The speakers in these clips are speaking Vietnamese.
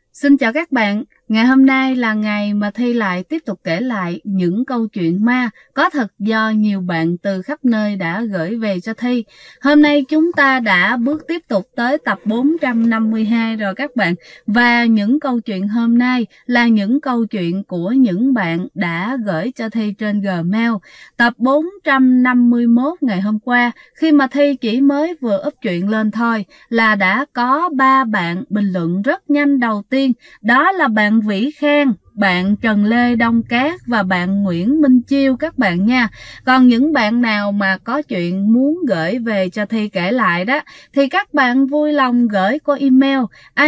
Xin chào các bạn, ngày hôm nay là ngày mà Thi lại tiếp tục kể lại những câu chuyện ma có thật do nhiều bạn từ khắp nơi đã gửi về cho Thi. Hôm nay chúng ta đã bước tiếp tục tới tập 452 rồi các bạn. Và những câu chuyện hôm nay là những câu chuyện của những bạn đã gửi cho Thi trên Gmail. Tập 451 ngày hôm qua, khi mà Thi chỉ mới vừa up chuyện lên thôi là đã có 3 bạn bình luận rất nhanh. Đầu tiên đó là bạn Vĩ Khang, bạn Trần Lê Đông Cát và bạn Nguyễn Minh Chiêu các bạn nha. Còn những bạn nào mà có chuyện muốn gửi về cho Thi kể lại đó thì các bạn vui lòng gửi qua email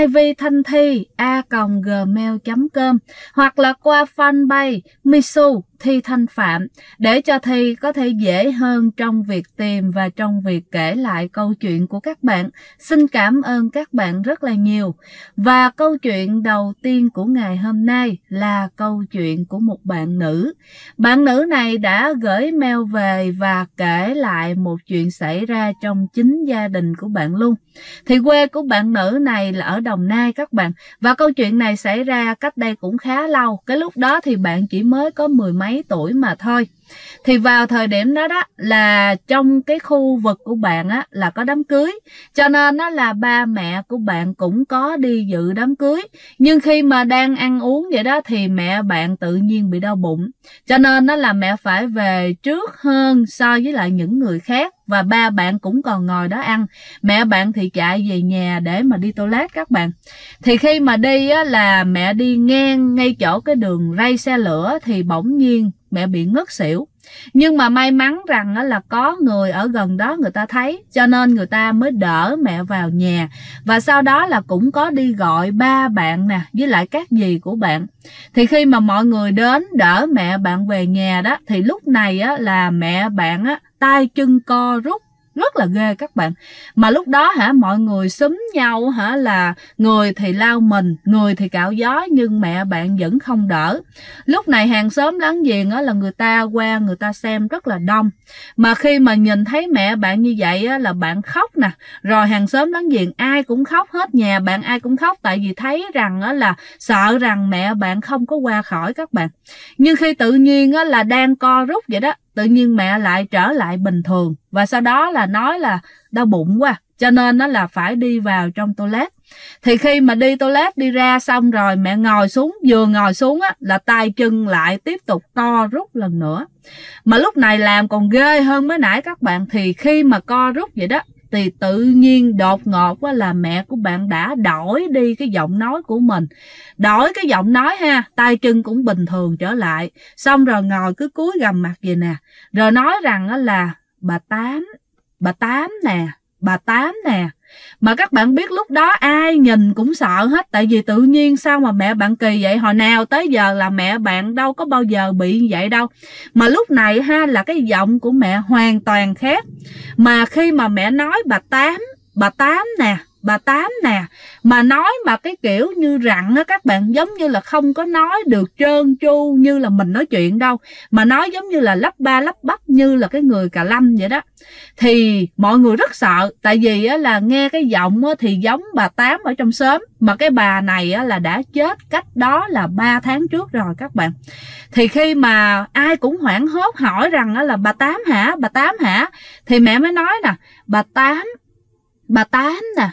ivthanthi@gmail.com hoặc là qua fanpage Misu Thi Thanh Phạm để cho Thi có thể dễ hơn trong việc tìm và trong việc kể lại câu chuyện của các bạn. Xin cảm ơn các bạn rất là nhiều. Và câu chuyện đầu tiên của ngày hôm nay là câu chuyện của một bạn nữ. Bạn nữ này đã gửi mail về và kể lại một chuyện xảy ra trong chính gia đình của bạn luôn. Thì quê của bạn nữ này là ở Đồng Nai các bạn. Và câu chuyện này xảy ra cách đây cũng khá lâu. Cái lúc đó thì bạn chỉ mới có 10 mấy tuổi mà thôi. Thì vào thời điểm đó là trong cái khu vực của bạn á là có đám cưới, cho nên nó là ba mẹ của bạn cũng có đi dự đám cưới. Nhưng khi mà đang ăn uống vậy đó thì mẹ bạn tự nhiên bị đau bụng, cho nên nó là mẹ phải về trước hơn so với lại những người khác. Và ba bạn cũng còn ngồi đó ăn, mẹ bạn thì chạy về nhà để mà đi toilet các bạn. Thì khi mà đi á, là mẹ đi ngang ngay chỗ cái đường ray xe lửa thì bỗng nhiên mẹ bị ngất xỉu. Nhưng mà may mắn rằng á, là có người ở gần đó người ta thấy, cho nên người ta mới đỡ mẹ vào nhà. Và sau đó là cũng có đi gọi ba bạn nè với lại các dì của bạn. Thì khi mà mọi người đến đỡ mẹ bạn về nhà đó thì lúc này á, là mẹ bạn á, tay chân co rút rất là ghê các bạn. Mà lúc đó mọi người xúm nhau là người thì lau mình, người thì cạo gió, nhưng mẹ bạn vẫn không đỡ. Lúc này hàng xóm láng giềng là người ta qua người ta xem rất là đông. Mà khi mà nhìn thấy mẹ bạn như vậy là bạn khóc nè, rồi hàng xóm láng giềng ai cũng khóc hết, nhà bạn ai cũng khóc, tại vì thấy rằng là sợ rằng mẹ bạn không có qua khỏi các bạn. Nhưng khi tự nhiên là đang co rút vậy đó, tự nhiên mẹ lại trở lại bình thường. Và sau đó là nói là đau bụng quá, cho nên nó là phải đi vào trong toilet. Thì khi mà đi toilet đi ra xong rồi mẹ ngồi xuống, vừa ngồi xuống á là tay chân lại tiếp tục co rút lần nữa. Mà lúc này làm còn ghê hơn mới nãy các bạn. Thì khi mà co rút vậy đó thì tự nhiên đột ngột là mẹ của bạn đã đổi đi cái giọng nói của mình. Đổi cái giọng nói tay chân cũng bình thường trở lại. Xong rồi ngồi cứ cúi gằm mặt vậy nè. Rồi nói rằng là bà Tám nè. Mà các bạn biết lúc đó ai nhìn cũng sợ hết. Tại vì tự nhiên sao mà mẹ bạn kỳ vậy. Hồi nào tới giờ là mẹ bạn đâu có bao giờ bị như vậy đâu. Mà lúc này là cái giọng của mẹ hoàn toàn khác. Mà khi mà mẹ nói bà Tám nè, mà nói mà cái kiểu như rặn á các bạn, giống như là không có nói được trơn tru như là mình nói chuyện đâu, mà nói giống như là lắp ba lắp bắp như là cái người Cà Lâm vậy đó. Thì mọi người rất sợ, tại vì là nghe cái giọng thì giống bà Tám ở trong xóm, mà cái bà này là đã chết cách đó là 3 tháng trước rồi các bạn. Thì khi mà ai cũng hoảng hốt hỏi rằng là bà Tám hả, thì mẹ mới nói nè, bà Tám nè,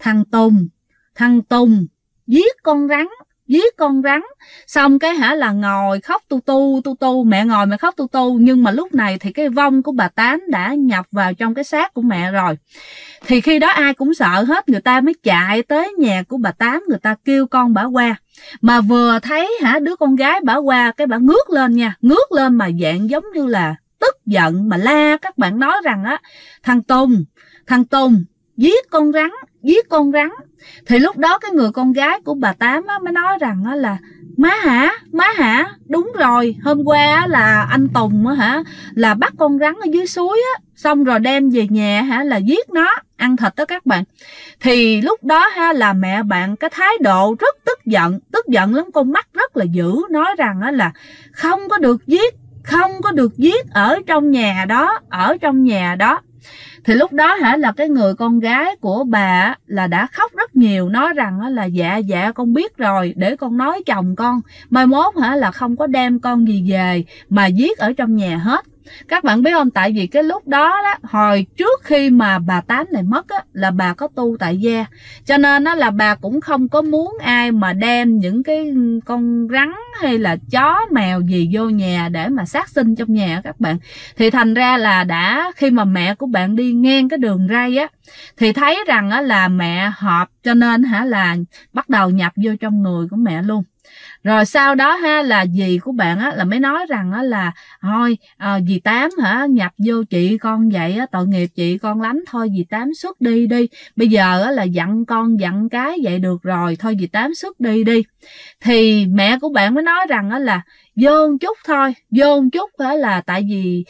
thằng Tùng giết con rắn. Xong cái là ngồi khóc tu, mẹ ngồi mẹ khóc tu. Nhưng mà lúc này thì cái vong của bà Tám đã nhập vào trong cái xác của mẹ rồi. Thì khi đó ai cũng sợ hết, người ta mới chạy tới nhà của bà Tám, người ta kêu con bả qua. Mà vừa thấy đứa con gái bả qua, cái bả ngước lên mà dạng giống như là tức giận mà la. Các bạn nói rằng thằng Tùng giết con rắn. Thì lúc đó cái người con gái của bà Tám mới nói rằng là má hả, đúng rồi, hôm qua là anh Tùng là bắt con rắn ở dưới suối xong rồi đem về nhà là giết nó ăn thịt đó các bạn. Thì lúc đó là mẹ bạn cái thái độ rất tức giận lắm, con mắt rất là dữ, nói rằng là không có được giết ở trong nhà đó. Thì lúc đó là cái người con gái của bà là đã khóc rất nhiều, nói rằng là dạ con biết rồi, để con nói chồng con, mai mốt là không có đem con gì về mà giết ở trong nhà hết. Các bạn biết không, tại vì cái lúc đó hồi trước khi mà bà Tám này mất là bà có tu tại gia, cho nên là bà cũng không có muốn ai mà đem những cái con rắn hay là chó mèo gì vô nhà để mà sát sinh trong nhà các bạn. Thì thành ra là khi mà mẹ của bạn đi ngang cái đường ray thì thấy rằng là mẹ họp, cho nên là bắt đầu nhập vô trong người của mẹ luôn. Rồi sau đó là dì của bạn là mới nói rằng là thôi dì Tám nhập vô chị con vậy tội nghiệp chị con lắm, thôi dì Tám xuất đi đi, bây giờ là dặn con dặn cái vậy được rồi, thôi dì Tám xuất đi đi. Thì mẹ của bạn mới nói rằng là vô một chút thôi, vô một chút là tại vì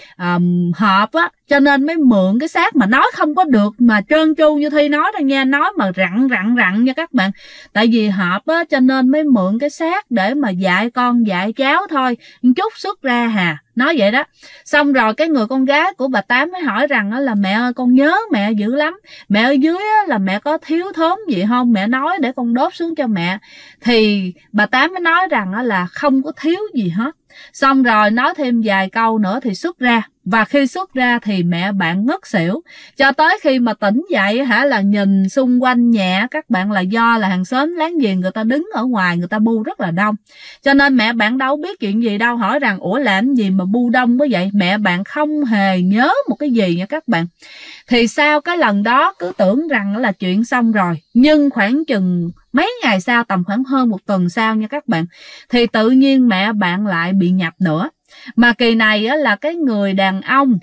họp cho nên mới mượn cái xác, mà nói không có được mà trơn tru như Thi nói đâu nha, nói mà rặn nha các bạn. Tại vì họp cho nên mới mượn cái xác để mà dạy con dạy cháu thôi, một chút xuất ra hà, nói vậy đó. Xong rồi cái người con gái của bà Tám mới hỏi rằng là mẹ ơi con nhớ mẹ dữ lắm, mẹ ở dưới là mẹ có thiếu thốn gì không, mẹ nói để con đốt xuống cho mẹ. Thì bà Tám mới nói rằng là không có thiếu gì hết. Xong rồi nói thêm vài câu nữa thì xuất ra. Và khi xuất ra thì mẹ bạn ngất xỉu, cho tới khi mà tỉnh dậy là nhìn xung quanh nhà các bạn, là do là hàng xóm láng giềng người ta đứng ở ngoài, người ta bu rất là đông, cho nên mẹ bạn đâu biết chuyện gì đâu. Hỏi rằng ủa làm gì mà bu đông quá vậy, mẹ bạn không hề nhớ một cái gì nha các bạn. Thì sau cái lần đó cứ tưởng rằng là chuyện xong rồi, nhưng khoảng chừng mấy ngày sau, tầm khoảng hơn một tuần sau nha các bạn, thì tự nhiên mẹ bạn lại bị nhập nữa. Mà kỳ này là cái người đàn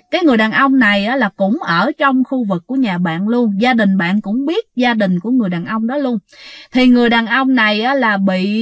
ông này là cũng ở trong khu vực của nhà bạn luôn, gia đình bạn cũng biết gia đình của người đàn ông đó luôn. Thì người đàn ông này là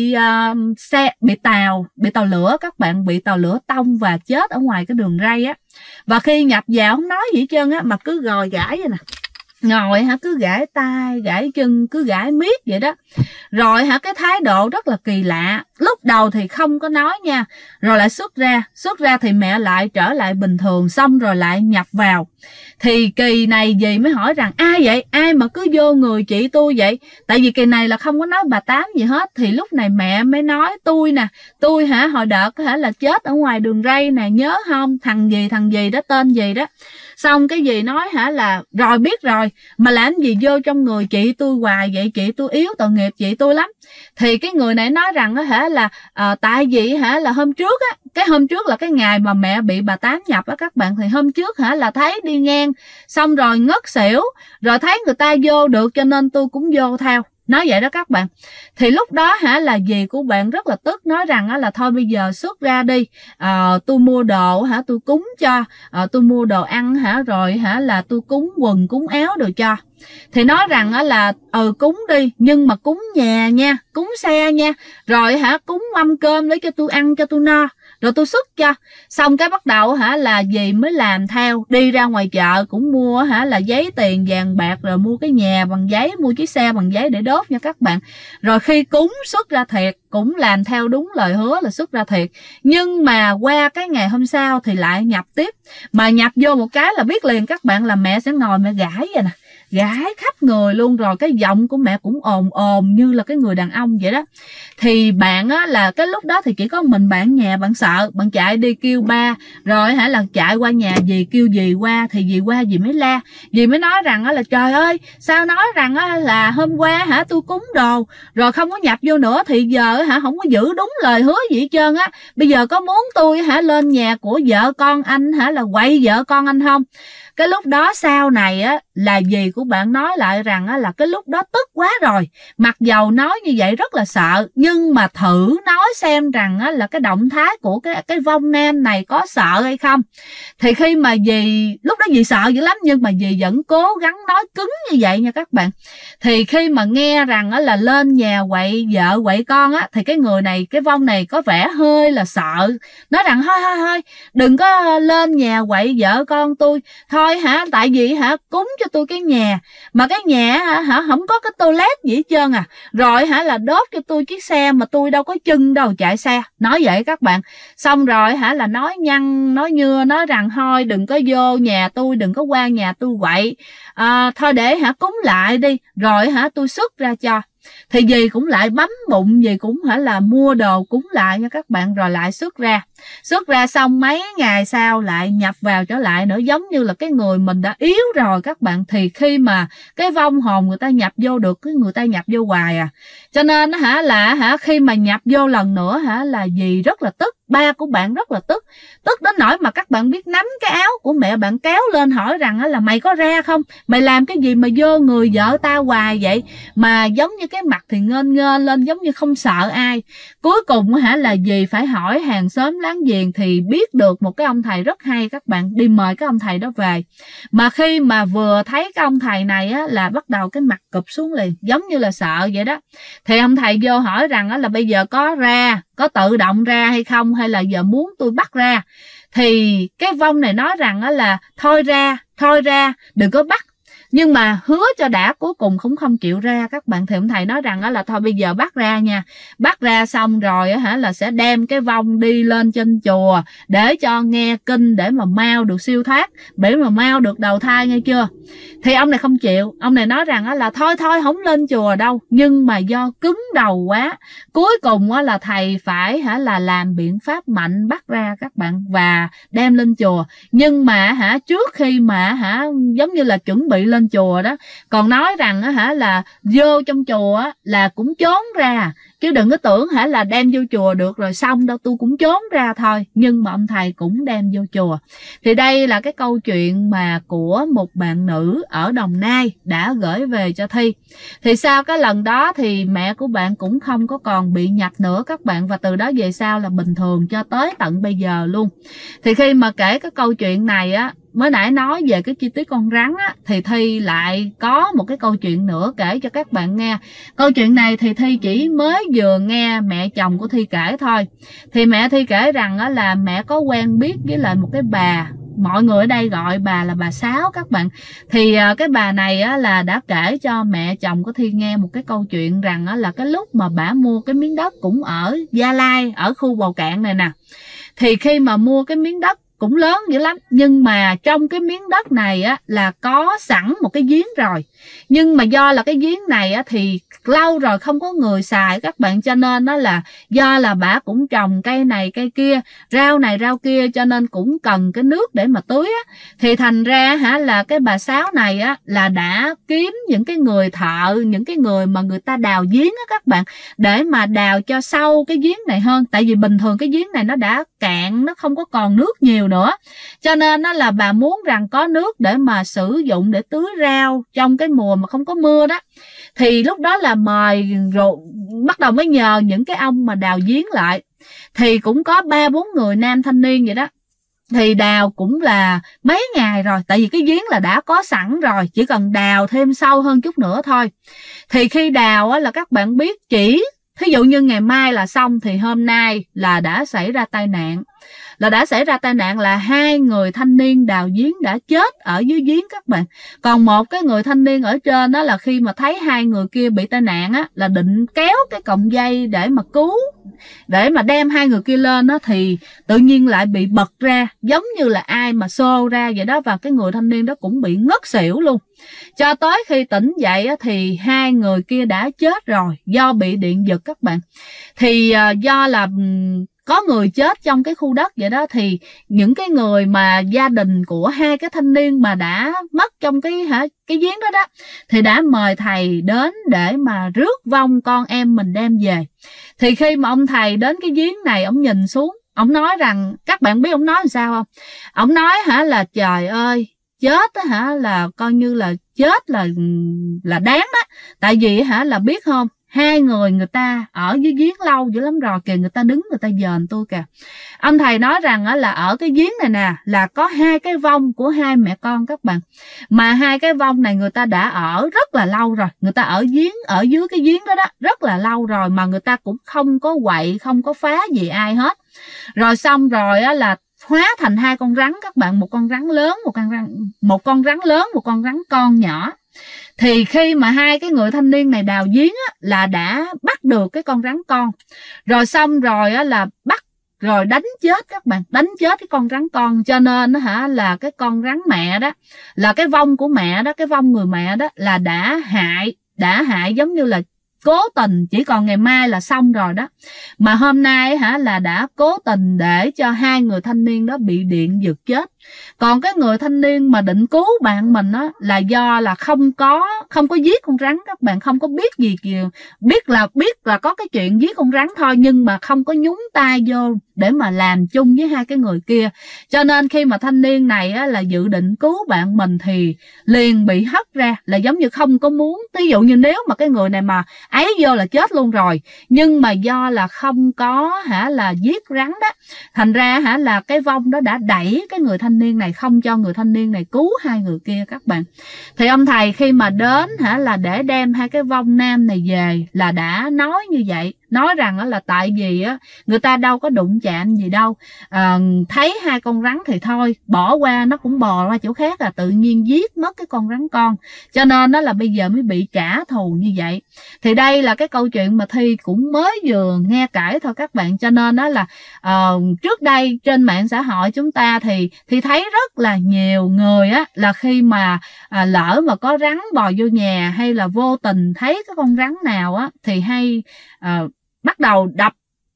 bị tàu lửa các bạn, bị tàu lửa tông và chết ở ngoài cái đường ray Và khi nhập vào không nói gì hết trơn mà cứ gòi gãi vậy nè, ngồi cứ gãi tay gãi chân, cứ gãi miết vậy đó. Rồi cái thái độ rất là kỳ lạ. Lúc đầu thì không có nói nha, rồi lại xuất ra thì mẹ lại trở lại bình thường, xong rồi lại nhập vào. Thì kỳ này dì mới hỏi rằng ai vậy, ai mà cứ vô người chị tôi vậy. Tại vì kỳ này là không có nói bà Tám gì hết. Thì lúc này mẹ mới nói tôi nè, tôi hồi đợt là chết ở ngoài đường ray nè, nhớ không, thằng gì đó, tên gì đó. Xong cái gì nói là rồi biết rồi, mà làm gì vô trong người chị tôi hoài vậy, chị tôi yếu, tội nghiệp chị tôi lắm. Thì cái người này nói rằng là tại vì là hôm trước cái hôm trước là cái ngày mà mẹ bị bà Tám nhập các bạn, thì hôm trước là thấy đi ngang xong rồi ngất xỉu, rồi thấy người ta vô được cho nên tôi cũng vô theo, nói vậy đó các bạn. Thì lúc đó là dì của bạn rất là tức, nói rằng là thôi bây giờ xuất ra đi, tôi mua đồ tôi cúng cho, tôi mua đồ ăn rồi là tôi cúng quần cúng áo đồ cho. Thì nói rằng là cúng đi, nhưng mà cúng nhà nha, cúng xe nha, rồi cúng mâm cơm để cho tôi ăn cho tôi no, rồi tôi xuất cho. Xong cái bắt đầu là dì mới làm theo, đi ra ngoài chợ cũng mua là giấy tiền vàng bạc, rồi mua cái nhà bằng giấy, mua chiếc xe bằng giấy để đốt nha các bạn. Rồi khi cúng xuất ra thiệt, cũng làm theo đúng lời hứa là xuất ra thiệt. Nhưng mà qua cái ngày hôm sau thì lại nhập tiếp. Mà nhập vô một cái là biết liền các bạn, là mẹ sẽ ngồi mẹ gãi vậy nè, gãi khắp người luôn, rồi cái giọng của mẹ cũng ồm như là cái người đàn ông vậy đó. Thì bạn là cái lúc đó thì chỉ có mình bạn nhà, bạn sợ, bạn chạy đi kêu ba, rồi là chạy qua nhà dì, kêu dì qua, thì dì qua dì mới la, dì mới nói rằng là trời ơi, sao nói rằng là hôm qua tôi cúng đồ rồi không có nhập vô nữa, thì giờ không có giữ đúng lời hứa gì hết trơn bây giờ có muốn tôi lên nhà của vợ con anh là quậy vợ con anh không? Cái lúc đó sau này là dì của bạn nói lại rằng là cái lúc đó tức quá rồi, mặc dầu nói như vậy rất là sợ, nhưng mà thử nói xem rằng là cái động thái của cái vong nam này có sợ hay không. Thì khi mà dì lúc đó dì sợ dữ lắm, nhưng mà dì vẫn cố gắng nói cứng như vậy nha các bạn. Thì khi mà nghe rằng là lên nhà quậy vợ quậy con thì cái người này, cái vong này có vẻ hơi là sợ, nói rằng thôi đừng có lên nhà quậy vợ con tôi thôi tại vì cúng cho tôi cái nhà, mà cái nhà hả không có cái toilet gì hết trơn à, rồi hả là đốt cho tôi chiếc xe mà tôi đâu có chân đâu chạy xe. Nói vậy các bạn. Xong rồi hả là nói nhăn nói nhưa, nói rằng thôi đừng có vô nhà tôi, đừng có qua nhà tôi quậy, thôi để hả cúng lại đi rồi hả tôi xuất ra cho. Thì dì cũng lại bấm bụng, dì cũng hả là mua đồ cúng lại nha các bạn, rồi lại xuất ra xong mấy ngày sau lại nhập vào trở lại nữa, giống như là cái người mình đã yếu rồi các bạn. Thì khi mà cái vong hồn người ta nhập vô được, cái người ta nhập vô hoài à, cho nên hả khi mà nhập vô lần nữa hả là dì rất là tức, ba của bạn rất là tức đến nỗi mà các bạn biết nắm cái áo của mẹ bạn kéo lên hỏi rằng là mày có ra không, mày làm cái gì mà vô người vợ tao hoài vậy, mà giống như cái mặt thì nghênh nghênh lên, giống như không sợ ai. Cuối cùng hả là dì phải hỏi hàng xóm láng giềng thì biết được một cái ông thầy rất hay các bạn, đi mời cái ông thầy đó về. Mà khi mà vừa thấy cái ông thầy này á là bắt đầu cái mặt cụp xuống liền, giống như là sợ vậy đó. Thì ông thầy vô hỏi rằng là bây giờ có tự động ra hay không, hay là giờ muốn tôi bắt ra. Thì cái vong này nói rằng là thôi ra đừng có bắt, nhưng mà hứa cho đã, cuối cùng cũng không chịu ra các bạn. Thì ông thầy nói rằng là thôi bây giờ bắt ra nha, bắt ra xong rồi hả là sẽ đem cái vong đi lên trên chùa để cho nghe kinh, để mà mau được siêu thoát, để mà mau được đầu thai, nghe chưa. Thì ông này không chịu, ông này nói rằng là thôi không lên chùa đâu, nhưng mà do cứng đầu quá, cuối cùng là thầy phải hả là làm biện pháp mạnh bắt ra các bạn và đem lên chùa. Nhưng mà trước khi mà giống như là chuẩn bị lên chùa đó, còn nói rằng hả là vô trong chùa là cũng trốn ra, chứ đừng có tưởng hả là đem vô chùa được rồi xong đâu, tôi cũng trốn ra thôi. Nhưng mà ông thầy cũng đem vô chùa. Thì đây là cái câu chuyện mà của một bạn nữ ở Đồng Nai đã gửi về cho Thi. Thì sau cái lần đó thì mẹ của bạn cũng không có còn bị nhập nữa các bạn, và từ đó về sau là bình thường cho tới tận bây giờ luôn. Thì khi mà kể cái câu chuyện này á, mới nãy nói về cái chi tiết con rắn á, thì Thi lại có một cái câu chuyện nữa kể cho các bạn nghe. Câu chuyện này thì Thi chỉ mới vừa nghe mẹ chồng của Thi kể thôi. Thì mẹ Thi kể rằng á, là mẹ có quen biết với lại một cái bà, mọi người ở đây gọi bà là bà Sáu các bạn. Thì cái bà này á, là đã kể cho mẹ chồng của Thi nghe một cái câu chuyện rằng á, là cái lúc mà bà mua cái miếng đất cũng ở Gia Lai, ở khu Bầu Cạn này nè. Thì khi mà mua cái miếng đất cũng lớn dữ lắm, nhưng mà trong cái miếng đất này á là có sẵn một cái giếng rồi. Nhưng mà do là cái giếng này á thì lâu rồi không có người xài các bạn, cho nên nó là do là bà cũng trồng cây này cây kia, rau này rau kia, cho nên cũng cần cái nước để mà tưới á. Thì thành ra là cái bà Sáu này á là đã kiếm những cái người thợ, những cái người mà người ta đào giếng á các bạn, để mà đào cho sâu cái giếng này hơn. Tại vì bình thường cái giếng này nó đã cạn, nó không có còn nước nhiều nữa, cho nên nó là bà muốn rằng có nước để mà sử dụng để tưới rau trong cái mùa mà không có mưa đó. Thì lúc đó là mời rồi bắt đầu mới nhờ những cái ông mà đào giếng lại. Thì cũng có 3-4 người nam thanh niên vậy đó. Thì đào cũng là mấy ngày rồi, tại vì cái giếng là đã có sẵn rồi, chỉ cần đào thêm sâu hơn chút nữa thôi. Thì khi đào á, là các bạn biết chỉ thí dụ như ngày mai là xong, thì hôm nay là đã xảy ra tai nạn. Là 2 người thanh niên đào giếng đã chết ở dưới giếng các bạn. Còn một cái người thanh niên ở trên đó là khi mà thấy 2 người kia bị tai nạn á, là định kéo cái cọng dây để mà cứu, để mà đem 2 người kia lên á, thì tự nhiên lại bị bật ra, giống như là ai mà xô ra vậy đó, và cái người thanh niên đó cũng bị ngất xỉu luôn. Cho tới khi tỉnh dậy á, thì 2 người kia đã chết rồi do bị điện giật các bạn. Thì do là có người chết trong cái khu đất vậy đó, thì những cái người mà gia đình của 2 cái thanh niên mà đã mất trong cái giếng đó đó, thì đã mời thầy đến để mà rước vong con em mình đem về. Thì khi mà ông thầy đến cái giếng này, ông nhìn xuống, ông nói rằng, các bạn biết ông nói làm sao không? Ông nói là trời ơi, chết là coi như là chết là đáng đó. Tại vì là biết không, 2 người ta ở dưới giếng lâu dữ lắm rồi kìa, người ta đứng người ta dền tôi kìa. Ông thầy nói rằng là ở cái giếng này nè là có 2 cái vong của 2 mẹ con các bạn. Mà 2 cái vong này người ta đã ở rất là lâu rồi, người ta ở dưới cái giếng đó rất là lâu rồi, mà người ta cũng không có quậy, không có phá gì ai hết. Rồi xong rồi là hóa thành hai con rắn các bạn, một con rắn lớn, một con rắn lớn, một con rắn con nhỏ. Thì khi mà hai cái người thanh niên này đào giếng á, là đã bắt được cái con rắn con, rồi xong rồi á, là bắt rồi đánh chết các bạn, đánh chết cái con rắn con. Cho nên hả, là cái con rắn mẹ đó, là cái vong của mẹ đó, cái vong người mẹ đó là đã hại giống như là cố tình, chỉ còn ngày mai là xong rồi đó. Mà hôm nay hả, là đã cố tình để cho hai người thanh niên đó bị điện giật chết. Còn cái người thanh niên mà định cứu bạn mình á, là do là không có giết con rắn các bạn, không có biết gì kìa, biết là có cái chuyện giết con rắn thôi, nhưng mà không có nhúng tay vô để mà làm chung với hai cái người kia. Cho nên khi mà thanh niên này á, là dự định cứu bạn mình thì liền bị hất ra, là giống như không có muốn. Ví dụ như nếu mà cái người này mà ấy vô là chết luôn rồi, nhưng mà do là không có hả, là giết rắn đó, thành ra hả, là cái vong đó đã đẩy cái người thanh niên này, không cho người thanh niên này cứu hai người kia các bạn. Thì ông thầy khi mà đến hả, là để đem hai cái vong nam này về là đã nói như vậy, nói rằng là tại vì á, người ta đâu có đụng chạm gì đâu, thấy hai con rắn thì thôi bỏ qua, nó cũng bò qua chỗ khác, là tự nhiên giết mất cái con rắn con, cho nên đó là bây giờ mới bị trả thù như vậy. Thì đây là cái câu chuyện mà Thi cũng mới vừa nghe kể thôi các bạn. Cho nên đó là trước đây trên mạng xã hội chúng ta thì thấy rất là nhiều người á, là khi mà lỡ mà có rắn bò vô nhà, hay là vô tình thấy cái con rắn nào á, thì hay bắt đầu đập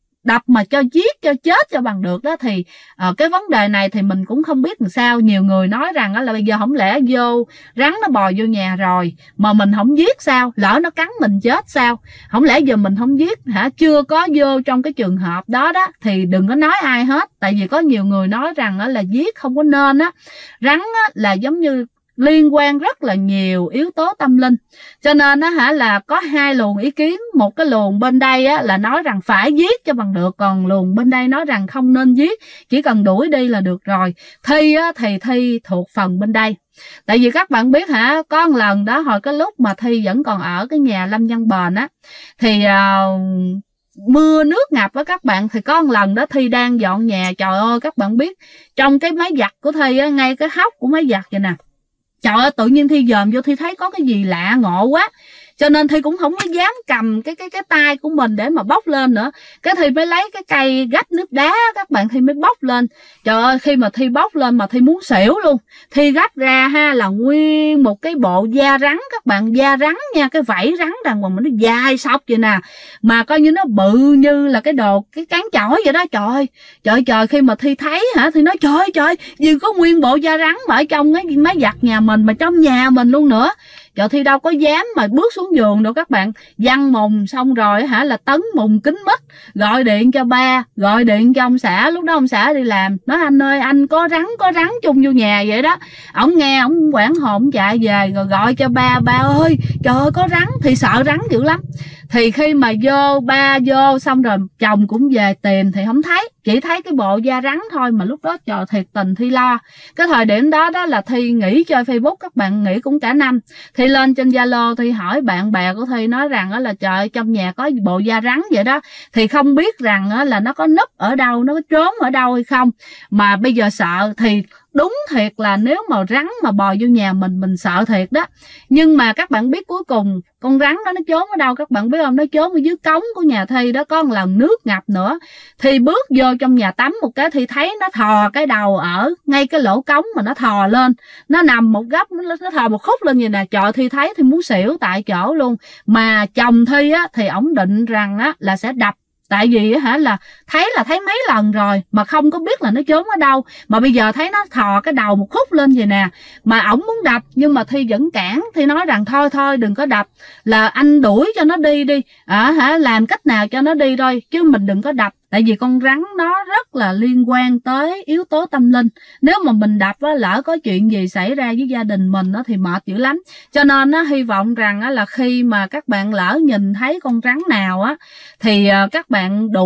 mà cho giết, cho chết cho bằng được đó. Thì cái vấn đề này thì mình cũng không biết làm sao. Nhiều người nói rằng là bây giờ không lẽ vô rắn nó bò vô nhà rồi mà mình không giết sao, lỡ nó cắn mình chết sao, không lẽ giờ mình không giết hả? Chưa có vô trong cái trường hợp đó đó thì đừng có nói ai hết. Tại vì có nhiều người nói rằng là giết không có nên á. Rắn á, là giống như liên quan rất là nhiều yếu tố tâm linh, cho nên á hả, là có hai luồng ý kiến. Một cái luồng bên đây á là nói rằng phải giết cho bằng được, còn luồng bên đây nói rằng không nên giết, chỉ cần đuổi đi là được rồi. Thi á thì Thi thuộc phần bên đây. Tại vì các bạn biết hả, có một lần đó hồi cái lúc mà Thi vẫn còn ở cái nhà Lâm Văn Bền á, thì mưa nước ngập á các bạn. Thì có một lần đó Thi đang dọn nhà, trời ơi các bạn biết trong cái máy giặt của Thi á, ngay cái hốc của máy giặt vậy nè, trời ơi tự nhiên Thi dòm vô, Thi thấy có cái gì lạ ngộ quá, cho nên Thi cũng không có dám cầm cái tay của mình để mà bóc lên nữa. Cái Thi mới lấy cái cây gấp nước đá các bạn, Thi mới bóc lên. Trời ơi khi mà Thi bóc lên mà Thi muốn xỉu luôn. Thi gấp ra ha, là nguyên một cái bộ da rắn các bạn, da rắn nha, cái vảy rắn đàng hoàng mà nó dài sọc vậy nè, mà coi như nó bự như là cái cán chổi vậy đó. Trời khi mà Thi thấy hả, Thi nói trời gì có nguyên bộ da rắn mà ở trong cái máy giặt nhà mình, mà trong nhà mình luôn nữa. Trời, Thi đâu có dám mà bước xuống giường đâu các bạn. Văn mùng xong rồi hả, là tấn mùng kính mít, gọi điện cho ba, gọi điện cho ông xã. Lúc đó ông xã đi làm, nói anh ơi anh có rắn chung vô nhà vậy đó. Ổng nghe, ổng quảng hồn chạy về rồi gọi cho ba ơi trời ơi có rắn. Thì sợ rắn dữ lắm. Thì khi mà ba vô xong rồi chồng cũng về tìm thì không thấy, chỉ thấy cái bộ da rắn thôi. Mà lúc đó trời thiệt tình Thi lo. Cái thời điểm đó đó là Thi nghỉ chơi Facebook các bạn, nghỉ cũng cả năm. Thi lên trên Zalo Thi hỏi bạn bè của Thi, nói rằng là trời trong nhà có bộ da rắn vậy đó. Thì không biết rằng là nó có núp ở đâu, nó có trốn ở đâu hay không, mà bây giờ sợ. Thì đúng thiệt là nếu mà rắn mà bò vô nhà mình sợ thiệt đó. Nhưng mà các bạn biết cuối cùng con rắn đó nó trốn ở đâu các bạn biết không? Nó trốn ở dưới cống của nhà Thi đó. Có một lần nước ngập nữa, Thi bước vô trong nhà tắm một cái, Thi thấy nó thò cái đầu ở ngay cái lỗ cống mà nó thò lên, nó nằm một góc, nó thò một khúc lên vậy nè. Trời, Thi thấy thì muốn xỉu tại chỗ luôn. Mà chồng Thi á thì ổng định rằng á là sẽ đập. Tại vì hả, là thấy mấy lần rồi mà không có biết là nó trốn ở đâu, mà bây giờ thấy nó thò cái đầu một khúc lên vậy nè. Mà ổng muốn đập nhưng mà Thi vẫn cản. Thi nói rằng thôi đừng có đập, là anh đuổi cho nó đi làm cách nào cho nó đi thôi, chứ mình đừng có đập. Tại vì con rắn nó rất là liên quan tới yếu tố tâm linh. Nếu mà mình đập á, lỡ có chuyện gì xảy ra với gia đình mình á, thì mệt dữ lắm. Cho nên á, hy vọng rằng á, là khi mà các bạn lỡ nhìn thấy con rắn nào á, thì các bạn đuổi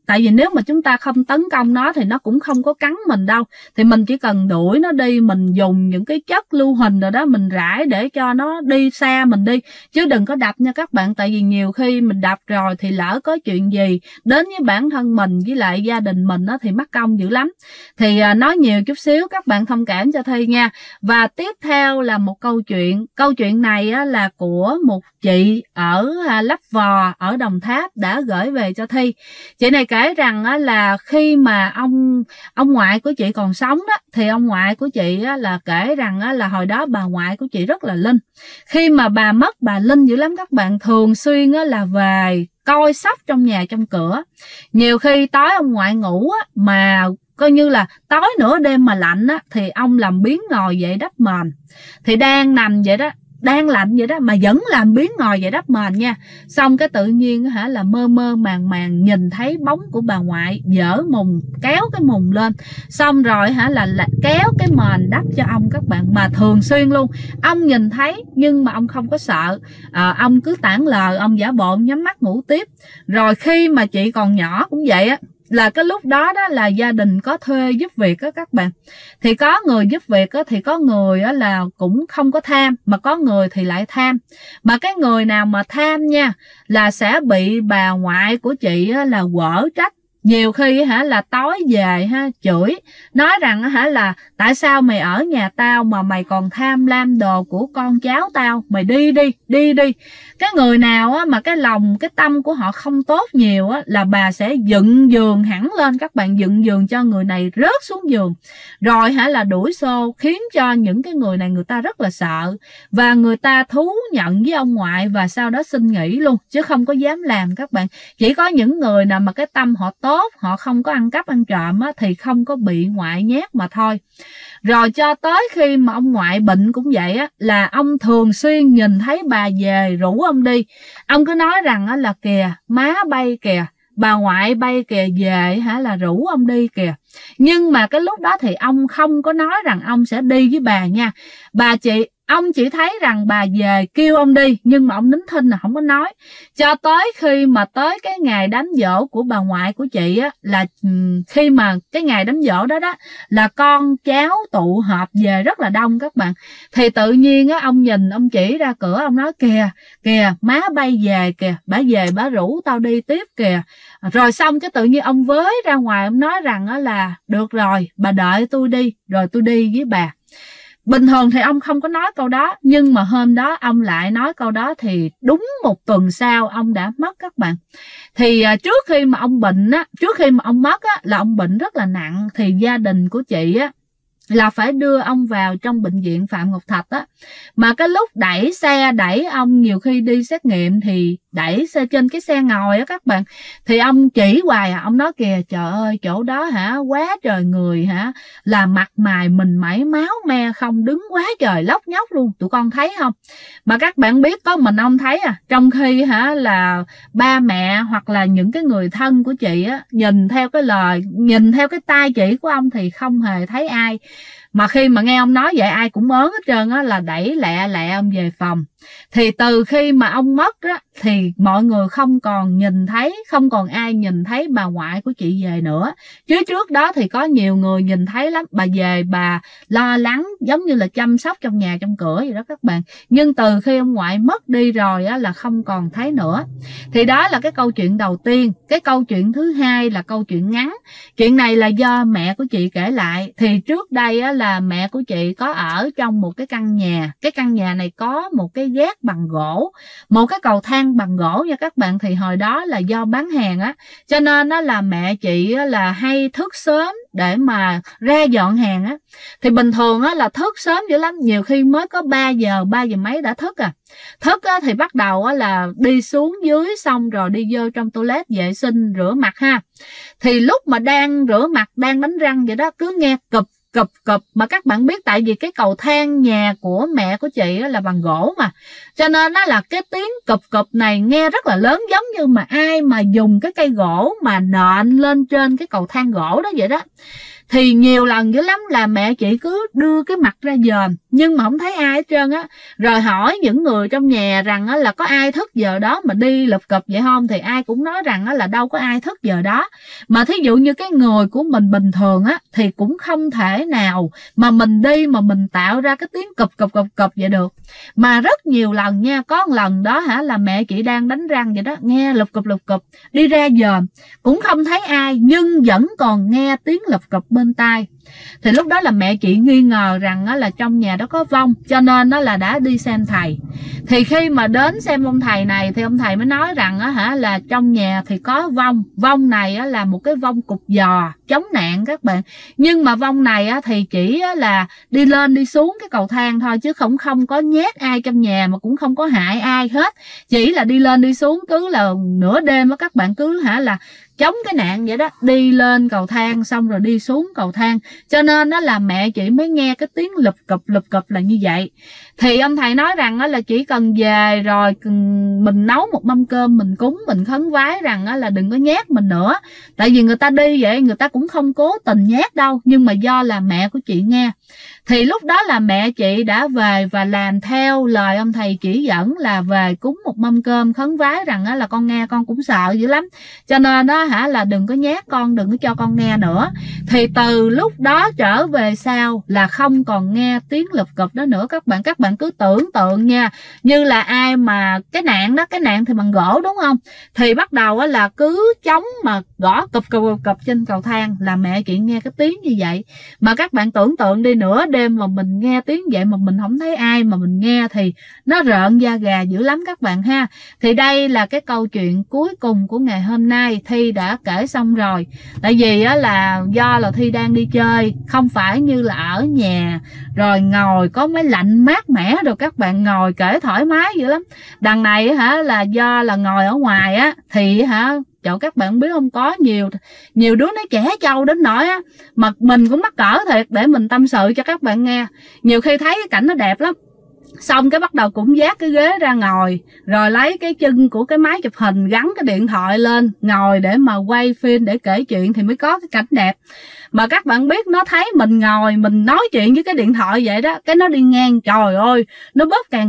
Tại vì nếu mà chúng ta không tấn công nó thì nó cũng không có cắn mình đâu. Thì mình chỉ cần đuổi nó đi, mình dùng những cái chất lưu huỳnh rồi đó, mình rải để cho nó đi xa mình đi. Chứ đừng có đập nha các bạn. Tại vì nhiều khi mình đập rồi thì lỡ có chuyện gì đến với bản thân mình với lại gia đình mình đó, thì mắc công dữ lắm. Thì nói nhiều chút xíu, các bạn thông cảm cho Thi nha. Và tiếp theo là một câu chuyện. Câu chuyện này là của một chị ở Lấp Vò ở Đồng Tháp đã gửi về cho Thi. Chị này kể rằng là khi mà ông ngoại của chị còn sống đó, thì ông ngoại của chị là kể rằng là hồi đó bà ngoại của chị rất là linh. Khi mà bà mất, bà linh dữ lắm các bạn, thường xuyên là về coi sóc trong nhà trong cửa. Nhiều khi tối ông ngoại ngủ mà coi như là tối nửa đêm mà lạnh thì ông làm biếng ngồi dậy đắp mền. Thì đang nằm vậy đó, đang lạnh vậy đó mà vẫn làm biếng ngồi vậy đắp mền nha. Xong cái tự nhiên là mơ mơ màng màng nhìn thấy bóng của bà ngoại dở mùng, kéo cái mùng lên, xong rồi là kéo cái mền đắp cho ông các bạn. Mà thường xuyên luôn, ông nhìn thấy nhưng mà ông không có sợ, ông cứ tản lờ, ông giả bộ nhắm mắt ngủ tiếp. Rồi khi mà chị còn nhỏ cũng vậy là cái lúc đó là gia đình có thuê giúp việc các bạn. Thì có người giúp việc thì có người là cũng không có tham, mà có người thì lại tham. Mà cái người nào mà tham nha là sẽ bị bà ngoại của chị là quở trách. Nhiều khi là tối về chửi, nói rằng là tại sao mày ở nhà tao mà mày còn tham lam đồ của con cháu tao, mày đi đi. Cái người nào mà cái lòng, cái tâm của họ không tốt nhiều là bà sẽ dựng giường hẳn lên các bạn, dựng giường cho người này rớt xuống giường. Rồi là đuổi xô, khiến cho những cái người này người ta rất là sợ, và người ta thú nhận với ông ngoại và sau đó xin nghỉ luôn, chứ không có dám làm các bạn. Chỉ có những người nào mà cái tâm họ tốt, họ không có ăn cắp ăn trộm thì không có bị ngoại nhát mà thôi. Rồi cho tới khi mà ông ngoại bệnh cũng vậy là ông thường xuyên nhìn thấy bà về rủ ông đi. Ông cứ nói rằng là kìa má bay kìa, bà ngoại bay kìa, về là rủ ông đi kìa. Nhưng mà cái lúc đó thì ông không có nói rằng ông sẽ đi với bà nha. Ông chỉ thấy rằng bà về kêu ông đi, nhưng mà ông nín thinh là không có nói. Cho tới khi mà tới cái ngày đám giỗ của bà ngoại của chị là khi mà cái ngày đám giỗ đó là con cháu tụ họp về rất là đông các bạn. Thì tự nhiên ông nhìn, ông chỉ ra cửa, ông nói kìa má bay về kìa, bà về bà rủ tao đi tiếp kìa. Rồi xong cái tự nhiên ông với ra ngoài, ông nói rằng là được rồi, bà đợi tôi đi, rồi tôi đi với bà. Bình thường thì ông không có nói câu đó, nhưng mà hôm đó ông lại nói câu đó. Thì đúng một tuần sau ông đã mất các bạn. Thì trước khi mà ông bệnh trước khi mà ông mất là ông bệnh rất là nặng. Thì gia đình của chị là phải đưa ông vào trong bệnh viện Phạm Ngọc Thạch Mà cái lúc đẩy xe, đẩy ông nhiều khi đi xét nghiệm thì đẩy xe trên cái xe ngồi các bạn. Thì ông chỉ hoài ông nói kìa, trời ơi chỗ đó quá trời người là mặt mày mình mẩy máu me không, đứng quá trời lóc nhóc luôn, tụi con thấy không? Mà các bạn biết có mình ông thấy trong khi là ba mẹ hoặc là những cái người thân của chị nhìn theo cái lời, nhìn theo cái tay chỉ của ông thì không hề thấy ai. Mà khi mà nghe ông nói vậy ai cũng ớn hết trơn là đẩy lẹ ông về phòng. Thì từ khi mà ông mất thì mọi người không còn nhìn thấy, không còn ai nhìn thấy bà ngoại của chị về nữa. Chứ trước đó thì có nhiều người nhìn thấy lắm. Bà về bà lo lắng giống như là chăm sóc trong nhà trong cửa vậy đó các bạn. Nhưng từ khi ông ngoại mất đi rồi là không còn thấy nữa. Thì đó là cái câu chuyện đầu tiên. Cái câu chuyện thứ hai là câu chuyện ngắn. Chuyện này là do mẹ của chị kể lại. Thì trước đây là mẹ của chị có ở trong một cái căn nhà. Cái căn nhà này có một cái gác bằng gỗ, một cái cầu thang bằng gỗ nha các bạn. Thì hồi đó là do bán hàng cho nên là mẹ chị là hay thức sớm để mà ra dọn hàng Thì bình thường là thức sớm dữ lắm, nhiều khi mới có 3 giờ mấy đã thức Thức thì bắt đầu là đi xuống dưới, xong rồi đi vô trong toilet vệ sinh rửa mặt Thì lúc mà đang rửa mặt, đang đánh răng vậy đó, cứ nghe cụp. Mà các bạn biết tại vì cái cầu thang nhà của mẹ của chị là bằng gỗ mà, cho nên nó là cái tiếng cụp này nghe rất là lớn, giống như mà ai mà dùng cái cây gỗ mà nện lên trên cái cầu thang gỗ đó vậy đó. Thì nhiều lần dữ lắm là mẹ chị cứ đưa cái mặt ra dòm nhưng mà không thấy ai hết trơn á. Rồi hỏi những người trong nhà rằng á là có ai thức giờ đó mà đi lụp cụp vậy không, thì ai cũng nói rằng á là đâu có ai thức giờ đó. Mà thí dụ như cái người của mình bình thường á thì cũng không thể nào mà mình đi mà mình tạo ra cái tiếng cụp cụp cụp cụp vậy được. Mà rất nhiều lần nha, có một lần đó là mẹ chị đang đánh răng vậy đó, nghe lụp cụp đi ra dòm cũng không thấy ai nhưng vẫn còn nghe tiếng lụp cụp bên tai. Thì lúc đó là mẹ chị nghi ngờ rằng là trong nhà đó có vong, cho nên là đã đi xem thầy. Thì khi mà đến xem ông thầy này thì ông thầy mới nói rằng là trong nhà thì có vong. Vong này là một cái vong cục giò chống nạn các bạn. Nhưng mà vong này thì chỉ là đi lên đi xuống cái cầu thang thôi, chứ không có nhét ai trong nhà mà cũng không có hại ai hết. Chỉ là đi lên đi xuống, cứ là nửa đêm các bạn cứ là chống cái nạn vậy đó, đi lên cầu thang xong rồi đi xuống cầu thang. Cho nên là mẹ chị mới nghe cái tiếng lụp cụp là như vậy. Thì ông thầy nói rằng là chỉ cần về rồi mình nấu một mâm cơm mình cúng, mình khấn vái rằng là đừng có nhát mình nữa. Tại vì người ta đi vậy người ta cũng không cố tình nhát đâu, nhưng mà do là mẹ của chị nghe. Thì lúc đó là mẹ chị đã về và làm theo lời ông thầy chỉ dẫn, là về cúng một mâm cơm khấn vái rằng là con nghe con cũng sợ dữ lắm, cho nên là đừng có nhát con, đừng có cho con nghe nữa. Thì từ lúc đó trở về sau là không còn nghe tiếng lụp cụp đó nữa các bạn. Các bạn cứ tưởng tượng nha, như là ai mà cái nạn đó, cái nạn thì bằng gỗ đúng không, thì bắt đầu là cứ chống mà gõ cụp trên cầu thang là mẹ chị nghe cái tiếng như vậy. Mà các bạn tưởng tượng đi, nửa đêm mà mình nghe tiếng vậy mà mình không thấy ai mà mình nghe thì nó rợn da gà dữ lắm các bạn ha. Thì đây là cái câu chuyện cuối cùng của ngày hôm nay, Thi đã kể xong rồi. Tại vì là do là Thi đang đi chơi, không phải như là ở nhà rồi ngồi có máy lạnh mát mẻ rồi các bạn ngồi kể thoải mái dữ lắm. Đằng này là do là ngồi ở ngoài thì trời, các bạn biết không, có nhiều đứa nó trẻ trâu đến nỗi mà mình cũng mắc cỡ thiệt để mình tâm sự cho các bạn nghe. Nhiều khi thấy cái cảnh nó đẹp lắm, xong cái bắt đầu cũng vác cái ghế ra ngồi, rồi lấy cái chân của cái máy chụp hình gắn cái điện thoại lên ngồi để mà quay phim để kể chuyện thì mới có cái cảnh đẹp. Mà các bạn biết nó thấy mình ngồi mình nói chuyện với cái điện thoại vậy đó, cái nó đi ngang, trời ơi nó bóp càng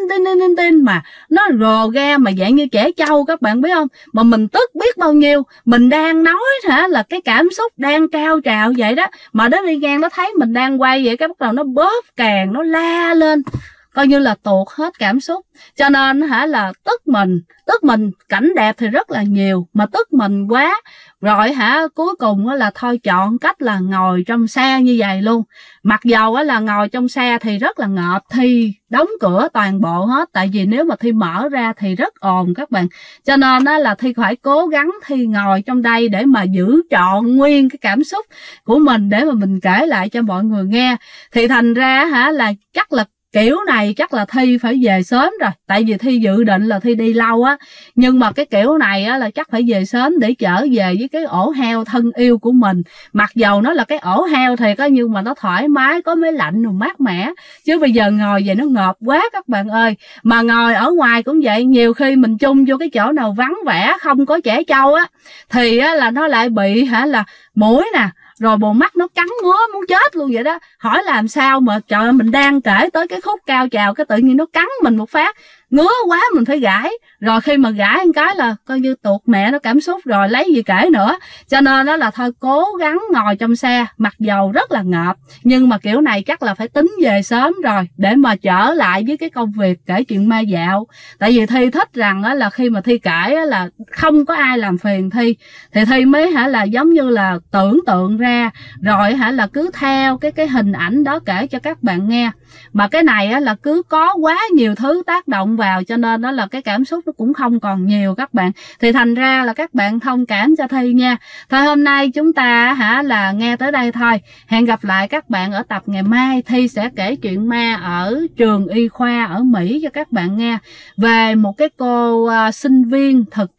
tin mà nó rồ ga mà dạng như trẻ trâu các bạn biết không. Mà mình tức biết bao nhiêu, mình đang nói là cái cảm xúc đang cao trào vậy đó, mà nó đi ngang nó thấy mình đang quay vậy cái bắt đầu nó bóp càng, nó la lên, coi như là tuột hết cảm xúc. Cho nên là tức mình cảnh đẹp thì rất là nhiều, mà tức mình quá rồi cuối cùng là thôi chọn cách là ngồi trong xe như vậy luôn. Mặc dầu là ngồi trong xe thì rất là ngợp, Thi đóng cửa toàn bộ hết, tại vì nếu mà Thi mở ra thì rất ồn các bạn. Cho nên là Thi phải cố gắng Thi ngồi trong đây để mà giữ trọn nguyên cái cảm xúc của mình để mà mình kể lại cho mọi người nghe. Thì thành ra là chắc là kiểu này chắc là Thi phải về sớm rồi, tại vì Thi dự định là Thi đi lâu nhưng mà cái kiểu này là chắc phải về sớm để trở về với cái ổ heo thân yêu của mình. Mặc dầu nó là cái ổ heo thiệt nhưng mà nó thoải mái, có máy lạnh rồi mát mẻ, chứ bây giờ ngồi vậy nó ngợp quá các bạn ơi. Mà ngồi ở ngoài cũng vậy, nhiều khi mình chung vô cái chỗ nào vắng vẻ không có trẻ trâu thì là nó lại bị là mũi nè, rồi bồ mắt nó cắn ngứa muốn chết luôn vậy đó. Hỏi làm sao mà trời ơi, mình đang kể tới cái khúc cao trào cái tự nhiên nó cắn mình một phát, ngứa quá mình phải gãi. Rồi khi mà gãi một cái là coi như tuột mẹ nó cảm xúc rồi, lấy gì kể nữa. Cho nên đó là thôi cố gắng ngồi trong xe, mặc dầu rất là ngợp, nhưng mà kiểu này chắc là phải tính về sớm rồi để mà trở lại với cái công việc kể chuyện ma dạo. Tại vì Thi thích rằng là khi mà Thi kể là không có ai làm phiền Thi thì Thi mới là giống như là tưởng tượng ra rồi là cứ theo cái hình ảnh đó kể cho các bạn nghe. Mà cái này là cứ có quá nhiều thứ tác động vào, cho nên đó là cái cảm xúc nó cũng không còn nhiều các bạn. Thì thành ra là các bạn thông cảm cho Thi nha. Thôi hôm nay chúng ta là nghe tới đây thôi. Hẹn gặp lại các bạn ở tập ngày mai. Thi sẽ kể chuyện ma ở trường y khoa ở Mỹ cho các bạn nghe, về một cái cô sinh viên thực tập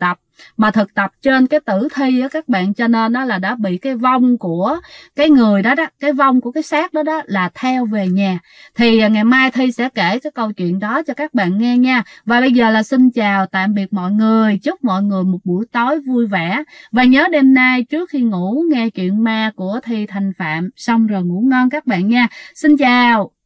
mà thực tập trên cái tử thi á các bạn, cho nên nó là đã bị cái vong của cái người đó, cái vong của cái xác đó là theo về nhà. Thì ngày mai Thi sẽ kể cái câu chuyện đó cho các bạn nghe nha. Và bây giờ là xin chào tạm biệt mọi người, chúc mọi người một buổi tối vui vẻ, và nhớ đêm nay trước khi ngủ nghe chuyện ma của Thi Thanh Phạm xong rồi ngủ ngon các bạn nha. Xin chào.